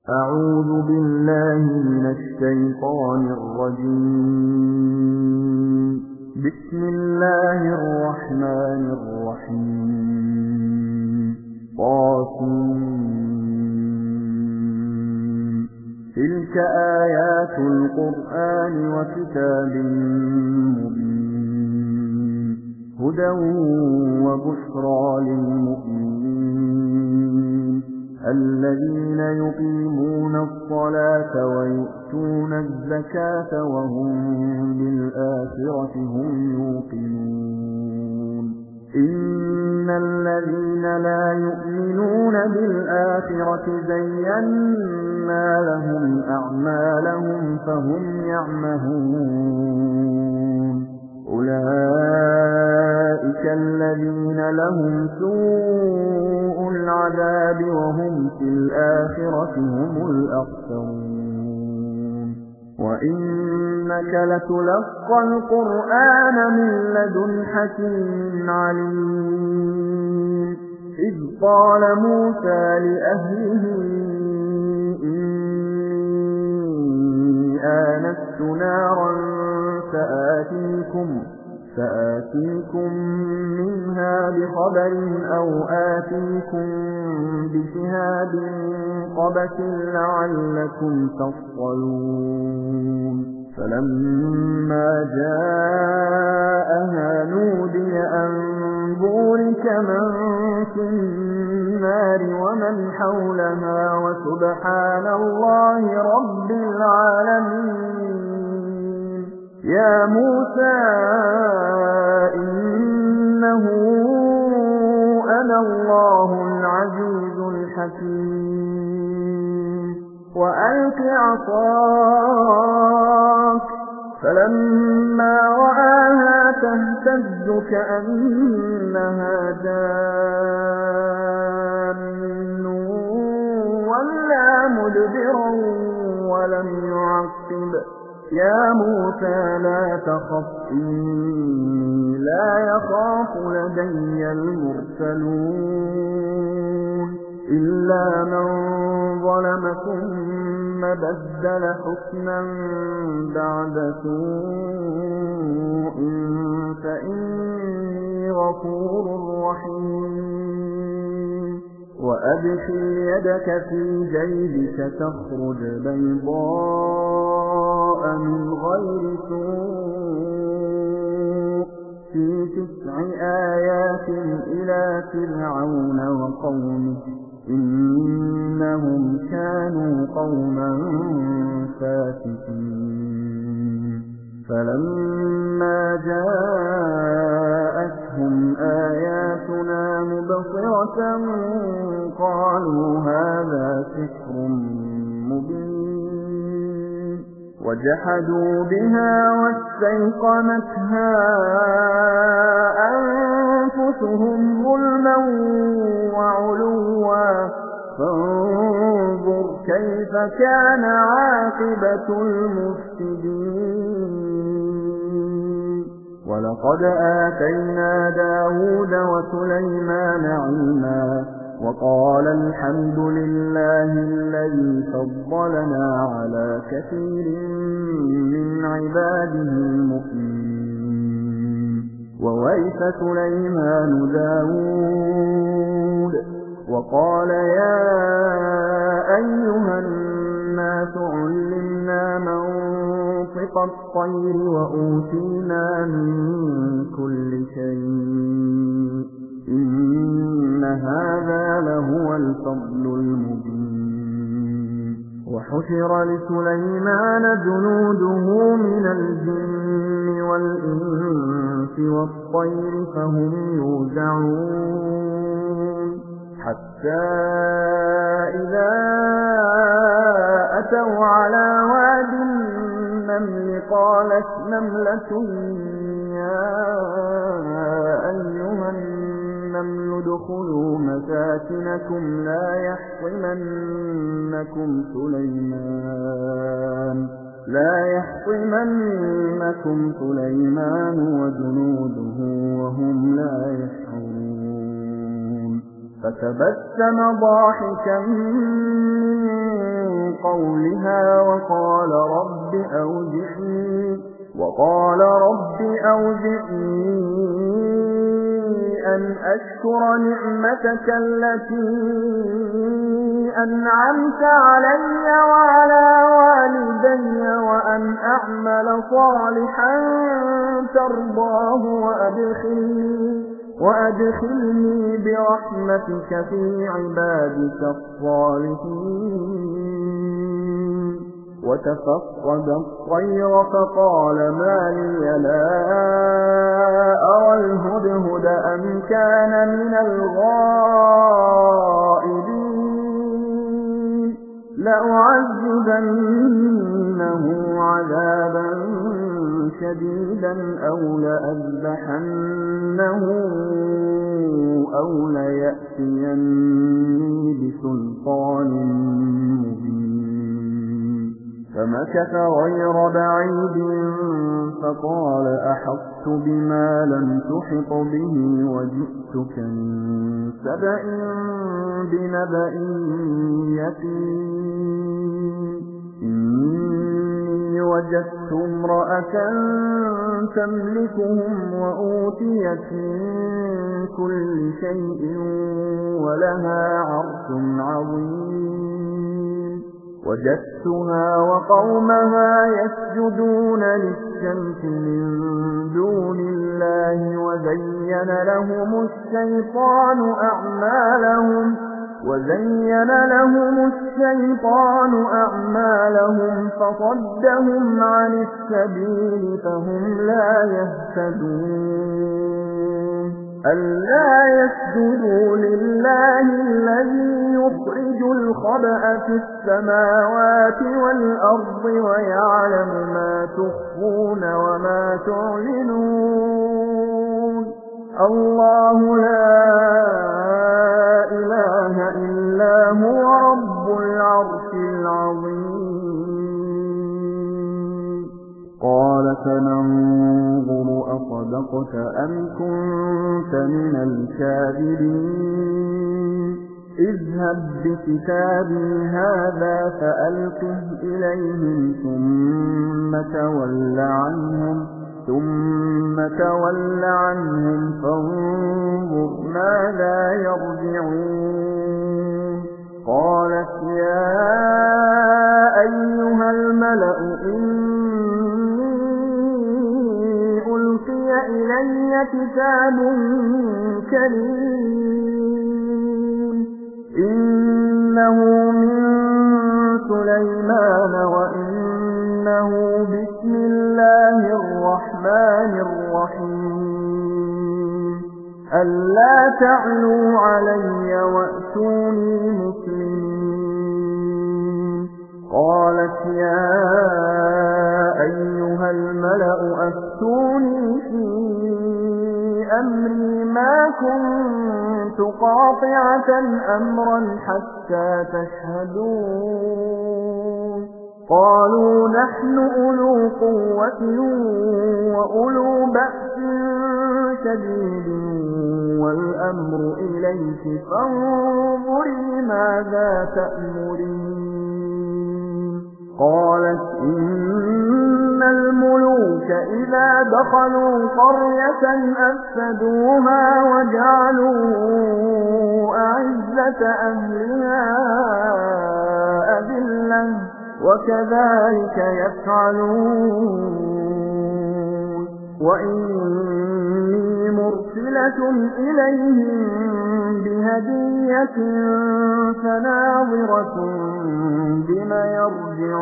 أعوذ بالله من الشيطان الرجيم. بسم الله الرحمن الرحيم. طاسين. تلك آيات القرآن وكتاب مبين. هدى وبشرى للمؤمنين الذين يقيمون الصلاة ويؤتون الزكاة وهم بالآخرة هم يوقنون. إن الذين لا يؤمنون بالآخرة زينا لهم أعمالهم فهم يعمهون. أولئك الذين لهم سوء العذاب وهم في الآخرة هم الأخسرون. وإنك لتلقى القرآن من لدن حكيم عليم. إذ قال موسى لأهله إني آنست نارا سآتيكم منها بخبر أو آتيكم بشهاد قبس لعلكم تصطلون. فلما جاءها نودي أن بورك من في النار ومن حولها وسبحان الله رب العالمين. يا موسى إنه أنا الله العزيز الحكيم. وألق عصاك فلما رآها تهتز كأنها جان ولا مدبرا ولم يعقب. يا موسى لا تخف إني لا يخاف لدي المرسلون. إلا من ظلم ثم بدل حسنا بعد سوء فإني غفور رحيم. وأدخل يدك في جيبك تخرج بيضاء من غير سوء في 9 آيات إلى فرعون وقومه إنهم كانوا قوما فاسقين. فلما جاءتهم آياتنا مبصرة قالوا هذا سحر مبين. وجحدوا بها واستيقنتها أنفسهم ظلما وعلوا فانظر كيف كان عاقبة المفسدين. ولقد آتينا داود وسليمان علما وقال الحمد لله الذي فضلنا على كثير من عباده المؤمنين. وورث سليمان داود وقال يا أيها الناس علمنا منطق الطير وأوتينا من كل شيء إن هذا لهو الفضل المبين. وحشر لسليمان جنوده من الجن والإنس والطير فهم يوزعون. حتى إذا أتوا على واد النمل قالت نملة يا أيها النمل ادخلوا مساكنكم لا يحطمنكم سليمان وجنوده وهم لا يشعرون. فتبسم ضاحكا من قولها وقال رب أوزعني أن أشكر نعمتك التي أنعمت علي وعلى والدي وأن أعمل صالحا ترضاه وأدخلني برحمتك في عبادك الصالحين. وتفقد الطير فقال ما لي لا أرى الهدهد أم كان من الغائبين لأعذبنه عذابا شديدا أو لأذبحنه أو ليأتيني بسلطان مبين. فمكث غير بعيد فقال أحطت بما لم تحط به وجئتك من سبأ بنبأ يقين. إني وجدت امرأة تملكهم وأوتيت من كل شيء ولها عرش عظيم. وجدتها وقومها يسجدون للشمس من دون الله وزين لهم الشيطان أعمالهم فصدهم عن السبيل فهم لا يهتدون. ألا يسجدوا لله الذي يخرج الخبأ في السماوات والأرض ويعلم ما تخفون وما تعلنون. الله لا إله إلا هو رب العرش العظيم. قال سننظر أصدقت أم كنت من الكاذبين. اذهب بكتابي هذا فألقه إليهم ثم تول عنهم فانظر ماذا يرجعون. قالت يا أيها الملأ إني ألقي إلي كتاب كريم إنه من سليمان وإنه بسم الله الرحمن الرحيم. ألا تعلوا علي وأتوني مسلمين. قالت يا أيها الملأ أفتوني في أمري ما كنت قاطعة أمرا حتى تشهدون. قالوا نحن أولو قوة وأولو بأس شديد والأمر إليك فانظري ماذا تأمرين. قالت إن الملوك إذا دخلوا قرية أفسدوها وجعلوا أعزة أهلها أذلة وكذلك يفعلون. وإني مرسلة إليهم بهدية فناظرة بما يرجع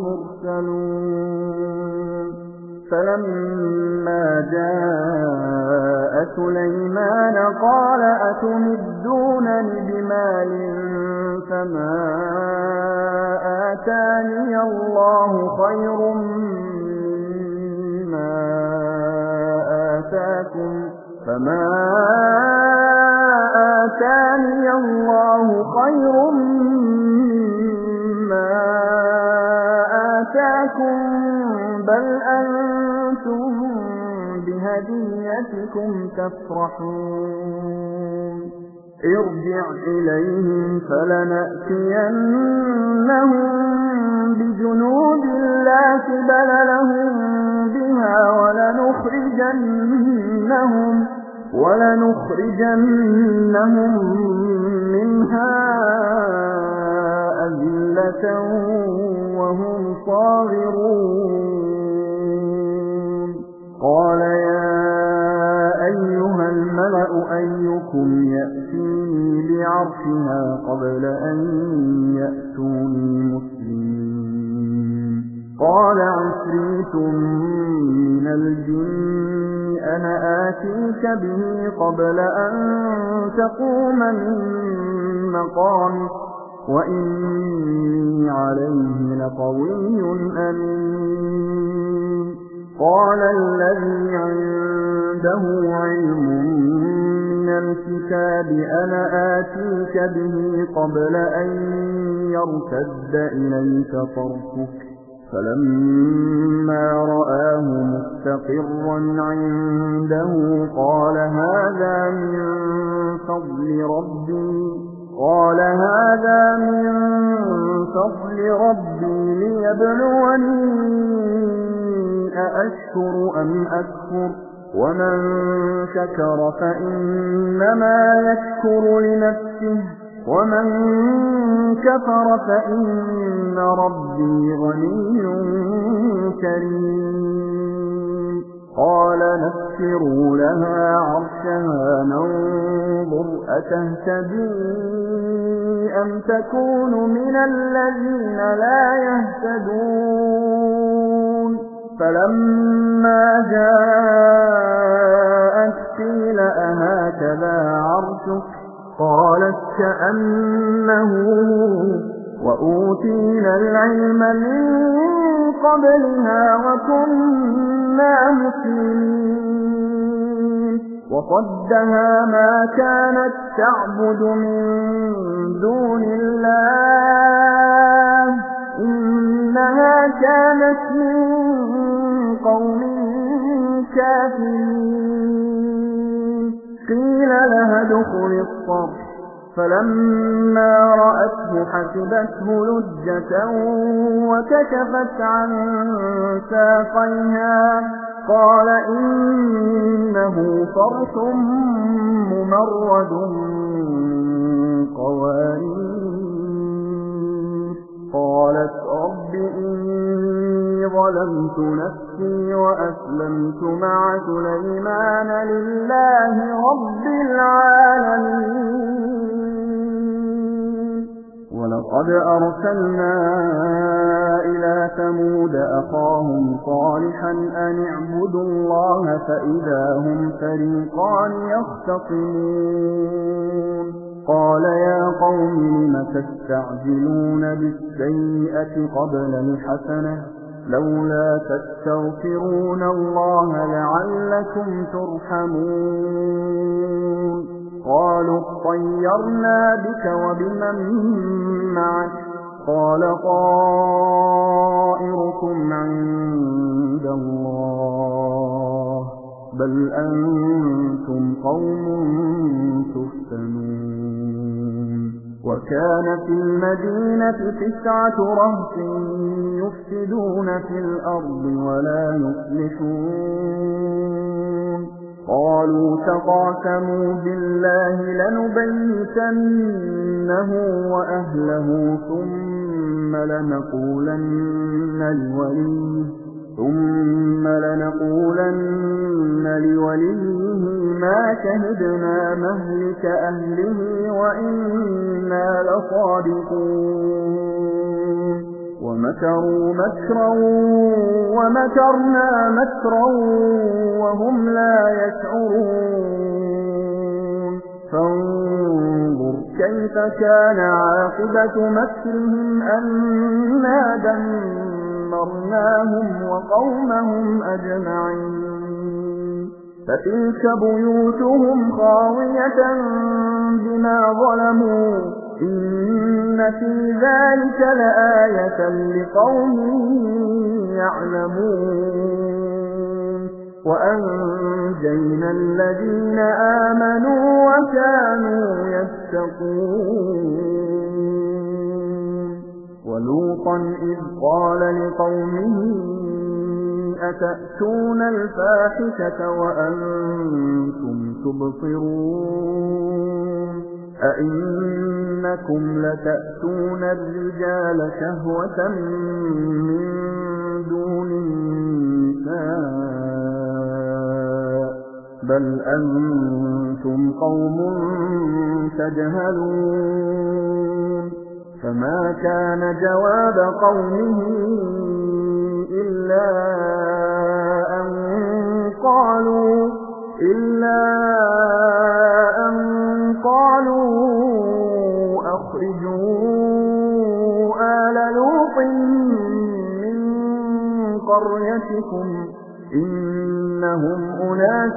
المرسلون. فلما جاء سليمان قال أتمدونني بمال فما آتاني الله خير مما آتاكم بل أنتم بهديتكم تفرحون. ارجع إليهم فلنأتينهم ولنخرجنهم منها أذلة وهم صاغرون قال يا أيها الملأ أيكم يأتيني بعرشها قبل أن يأتوني مسلمين قال عفريت من الجن أنا آتيك به قبل أن تقوم من مقامك وإني عليه لقوي أمين قال الذي عنده علم من الكتاب أنا آتيك به قبل أن يرتد إليك طرفك فلما رآه مستقرا عنده قال هذا من فضل ربي ليبلوني أأشكر أم أكفر ومن شكر فإنما يشكر لنفسه ومن كفر فإن ربي غني كريم قال نسروا لها عرشها ننظر أتهتدي أم تكون من الذين لا يهتدون فلما جاءت قيل أهكذا عرشك قالت كأنه وأوتينا العلم من قبلها وكنا مسلمين وصدها ما كانت تعبد من دون الله إنها كانت من قوم كافرين قيل لها ادخل الصرح فلما رأته حسبته لجة وكشفت عن ساقيها قال إنه فرس ممرد من قوارير قالت رب إني ظلمت نفسي وأسلمت مع سليمان لله رب العالمين ولقد أرسلنا إلى ثمود أخاهم صالحا أن اعبدوا الله فإذا هم فريقان يختصمون قال يا قوم لم تستعجلون بالسيئة قبل الحسنة لولا تستغفرون الله لعلكم ترحمون قالوا اطيرنا بك وبمن معك قال طائركم عند الله بل أنتم قوم تفتنون وكان في المدينة 9 رهط يفسدون في الأرض ولا يصلحون قالوا تقاسموا بالله لنبيتنه وأهله ثم لنقولن لوليه ما شهدنا مهلك أهله وإنا لصادقون ومكروا مكرا ومكرنا مكرا وهم لا يشعرون فانظر كيف كان عاقبة مكرهم أنا دمرناهم وقومهم أجمعين فتلك بيوتهم خاوية بما ظلموا إن في ذلك لآية لقوم يعلمون وأنجينا الذين آمنوا وكانوا يتقون ولوطا إذ قال لقومه أتأتون الفاحشة وأنتم تبصرون أئنكم لتأتون الرجال شهوة من دون النساء بل أنتم قوم تجهلون فما كان جواب قومه إلا أن قالوا أخرجوا آل لوط من قريتكم إنهم أناس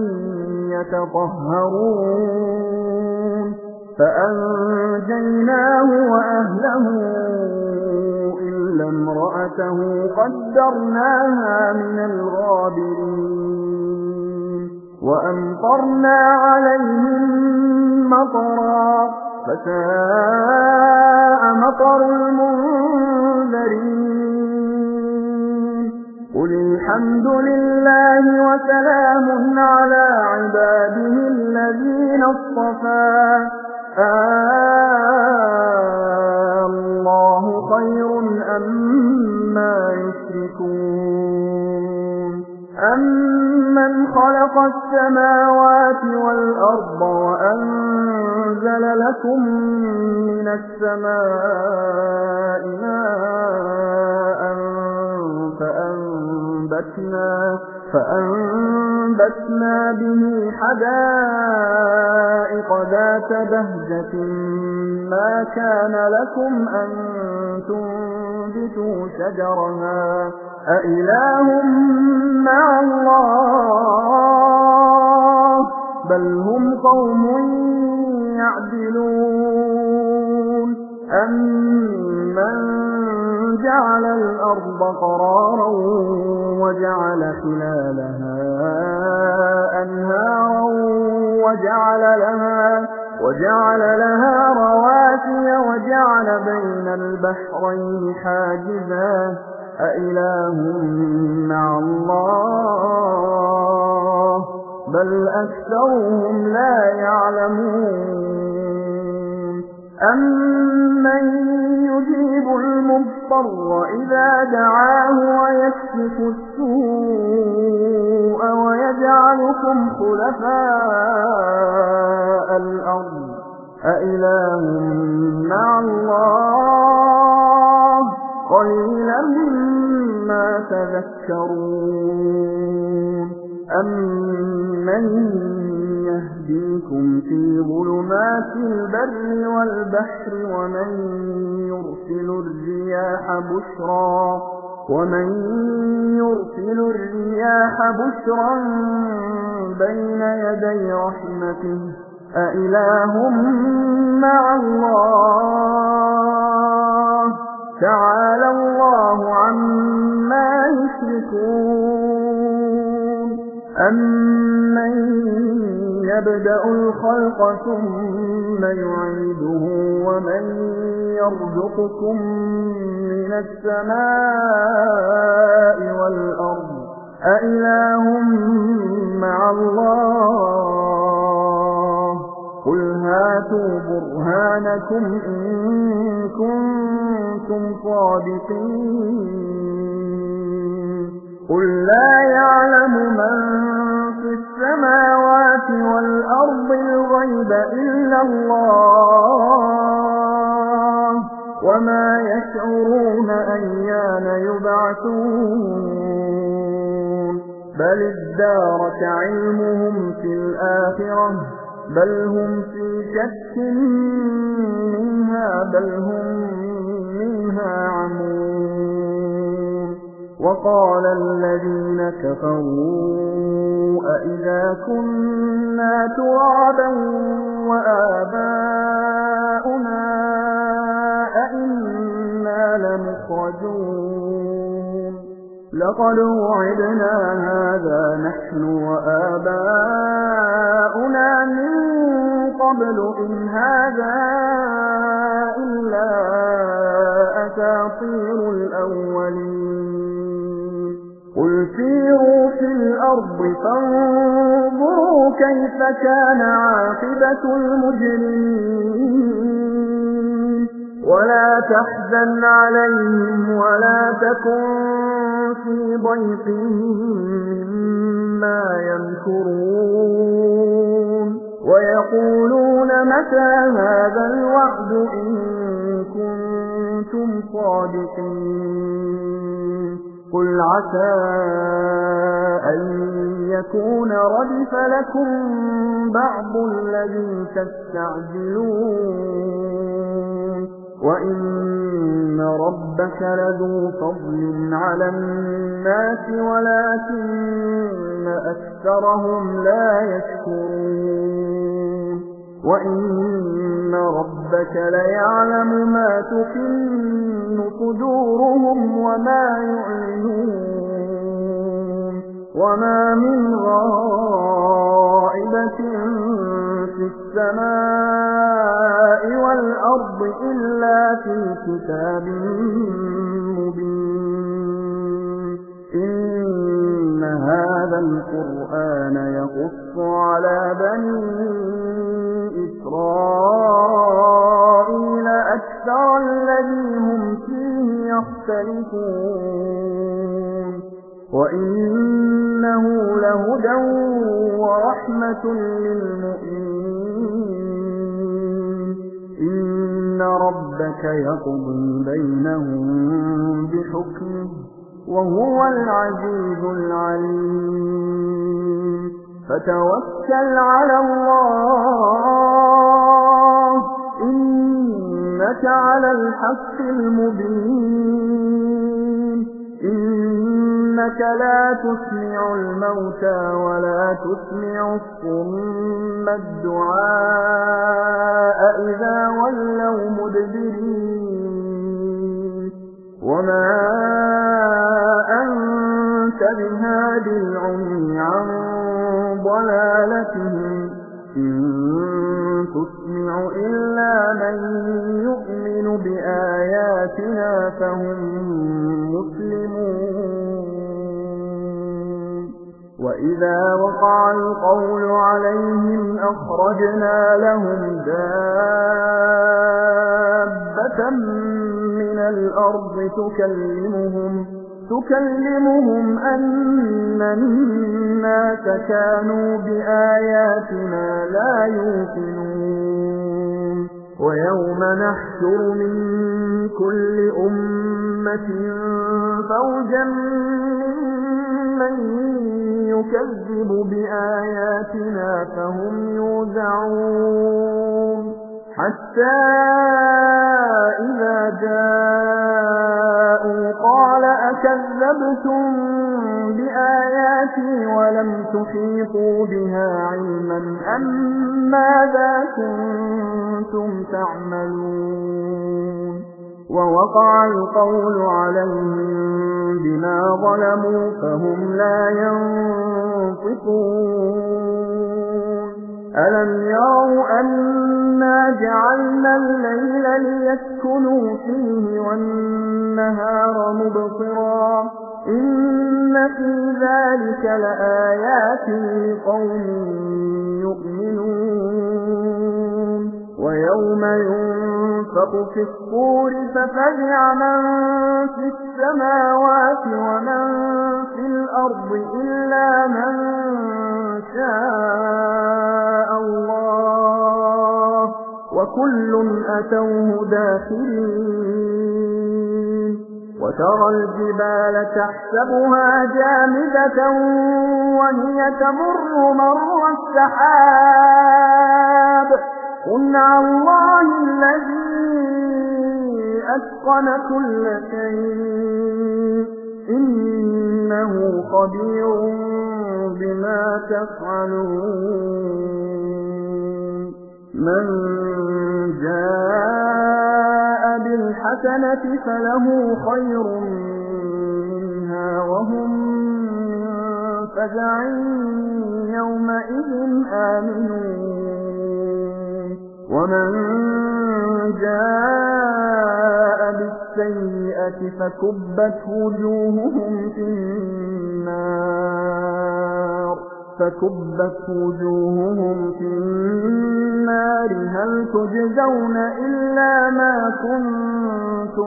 يتطهرون فأنجيناه وأهله إلا امرأته قدرناها من الغابرين وأمطرنا عليهم مطرا فساء مطر المنذرين قل الحمد لله وسلام على عباده الذين اصطفى الله خير أمّا يشركون أمن خلق السماوات والأرض وأنزل لكم من السماء ماء فأنبتنا به حدائق ذات بهجة ما كان لكم أن تنبتوا شجرها أإله مع الله بل هم قوم يعدلون أمن جعل الأرض قرارا وجعل خلالها أنهارا وجعل لها رواسي وجعل بين البحرين حاجزا أإله مع الله بل أكثرهم لا يعلمون أمن يجيب المضطر إذا دعاه ويكشف السوء ويجعلكم خلفاء الأرض أإله مع الله قليلا ما تذكرون أمن يهديكم في ظلمات البر والبحر ومن يرسل الرياح بشرا بين يدي رحمته أإله مع الله تعالى الله عما يشركون أمن يبدأ الخلق ثم يعيده ومن يرزقكم من السماء والأرض أإله مع الله قل هاتوا برهانكم إن كنتم صادقين قل لا يعلم من في السماوات والأرض الغيب إلا الله وما يشعرون أيان يبعثون بل ادارك علمهم في الآخرة بل هم في شك منها بل هم منها عمون وقال الذين كفروا أئذا كنا ترابا وآباؤنا أئنا لمخرجون لقد وعدنا هذا نحن وآباؤنا من قبل إن هذا إلا أساطير الأولين قل سيروا في الأرض فانظروا كيف كان عاقبة المجرمين ولا تحزن عليهم ولا تكن في ضيق مما يمكرون ويقولون متى هذا الوعد إن كنتم صادقين قل عسى أن يكون ردف لكم بعض الذي تستعجلون وإن ربك لذو فضل على الناس ولكن أكثرهم لا يشكرون وإن ربك ليعلم ما تكن صدورهم وما يعلنون وما من غائبة في السماء والأرض إلا في كتاب مبين إن هذا القرآن يقص على بني إسرائيل أكثر الذي هم فيه يختلفون وإنه لهدى ورحمة للمؤمنين إن ربك يقضي بينهم بحكمه وهو العزيز العليم فتوكل على الله إنك على الحق المبين إنك لا تسمع الموتى ولا تسمع الصم الدعاء إذا ولوا مدبرين وما أنت بهاد العمي عن ضلالتهم إن تسمع إلا من يؤمن بآياتنا فهم مسلمون وإذا وقع القول عليهم أخرجنا لهم دابة من الأرض تكلمهم أن الناس كانوا بآياتنا لا يوقنون ويوم نحشر من كل أمة فوجا ممن يكذب بآياتنا فهم يوزعون حتى إذا جاءوا قال أكذبتم بآياتي ولم تحيطوا بها علما أم ماذا كنتم تعملون ووقع القول عليهم بما ظلموا فهم لا ينطقون ألم يروا أنا جعلنا الليل ليسكنوا فيه والنهار مبصرا إن في ذلك لآيات لقوم يؤمنون ويوم ينفق في الصور ففزع من في السماوات ومن في الأرض إلا من شاء الله وكل أتوه داخلين وترى الجبال تحسبها جامدة وهي تمر مر السحاب صنع الله الذي أتقن كل شيء إنه خبير بما تفعلون من جاء بالحسنة فله خير منها وهم من فزع يومئذ آمنون ومن جاء بالسيئة فكبت وجوههم في النار النار فكبت وجوههم في النار هل تجزون إلا ما كنتم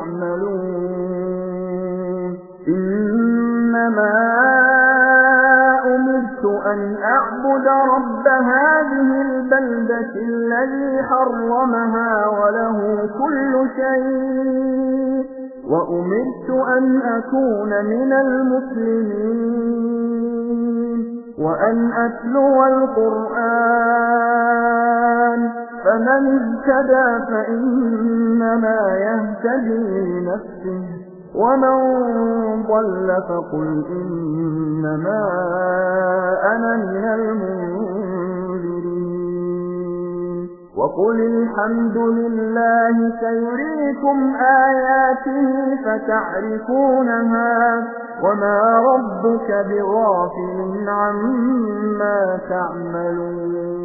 تعملون إنما أمرت أن أعبد رب هذه البلدة الذي حرمها وله كل شيء وأمرت أن أكون من المسلمين وأن أتلو القرآن فمن اهتدى فإنما يهتدي لنفسه ومن ضل فقل إنما أنا من المنذرين وقل الحمد لله سيريكم آياته فتعرفونها وما ربك بغافل عما تعملون